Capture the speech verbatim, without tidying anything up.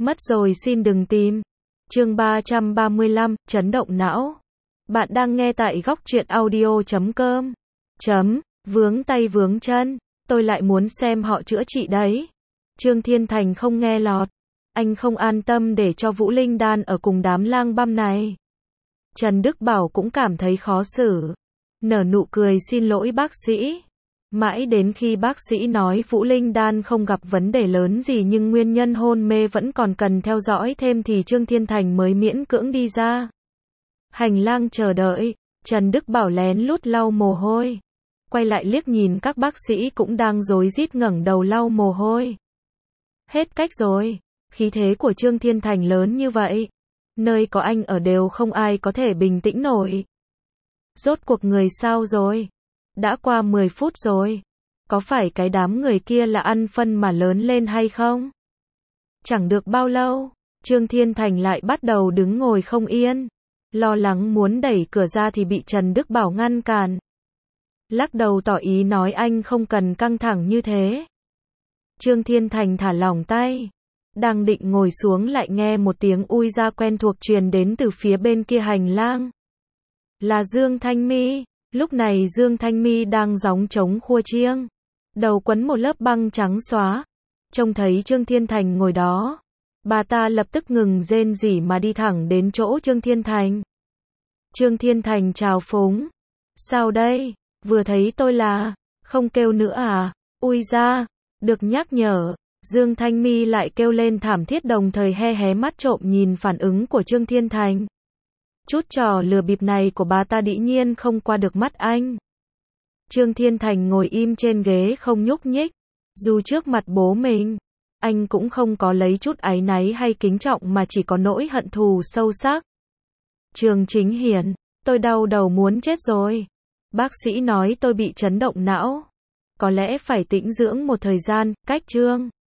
Mất rồi xin đừng tìm. Chương ba trăm ba mươi lăm, chấn động não. Bạn đang nghe tại góc truyện audio chấm com. Chấm, vướng tay vướng chân, tôi lại muốn xem họ chữa trị đấy. Trương Thiên Thành không nghe lọt. Anh không an tâm để cho Vũ Linh Đan ở cùng đám lang băm này. Trần Đức Bảo cũng cảm thấy khó xử. Nở nụ cười xin lỗi bác sĩ. Mãi đến khi bác sĩ nói Vũ Linh Đan không gặp vấn đề lớn gì nhưng nguyên nhân hôn mê vẫn còn cần theo dõi thêm thì Trương Thiên Thành mới miễn cưỡng đi ra. Hành lang chờ đợi, Trần Đức Bảo lén lút lau mồ hôi. Quay lại liếc nhìn các bác sĩ cũng đang rối rít ngẩng đầu lau mồ hôi. Hết cách rồi, khí thế của Trương Thiên Thành lớn như vậy. Nơi có anh ở đều không ai có thể bình tĩnh nổi. Rốt cuộc người sao rồi? Đã qua mười phút rồi. Có phải cái đám người kia là ăn phân mà lớn lên hay không? Chẳng được bao lâu, Trương Thiên Thành lại bắt đầu đứng ngồi không yên. Lo lắng muốn đẩy cửa ra thì bị Trần Đức Bảo ngăn cản. Lắc đầu tỏ ý nói anh không cần căng thẳng như thế. Trương Thiên Thành thả lỏng tay. Đang định ngồi xuống lại nghe một tiếng ui ra quen thuộc truyền đến từ phía bên kia hành lang. Là Dương Thanh Mi. Lúc này Dương Thanh Mi đang gióng trống khua chiêng. Đầu quấn một lớp băng trắng xóa. Trông thấy Trương Thiên Thành ngồi đó. Bà ta lập tức ngừng rên rỉ mà đi thẳng đến chỗ Trương Thiên Thành. Trương Thiên Thành chào phúng. Sao đây? Vừa thấy tôi là... Không kêu nữa à? Ui ra. Được nhắc nhở. Dương Thanh Mi lại kêu lên thảm thiết đồng thời he hé mắt trộm nhìn phản ứng của Trương Thiên Thành. Chút trò lừa bịp này của bà ta dĩ nhiên không qua được mắt anh. Trương Thiên Thành ngồi im trên ghế không nhúc nhích. Dù trước mặt bố mình, anh cũng không có lấy chút áy náy hay kính trọng mà chỉ có nỗi hận thù sâu sắc. Trương Chính Hiển, tôi đau đầu muốn chết rồi. Bác sĩ nói tôi bị chấn động não. Có lẽ phải tĩnh dưỡng một thời gian, cách Trương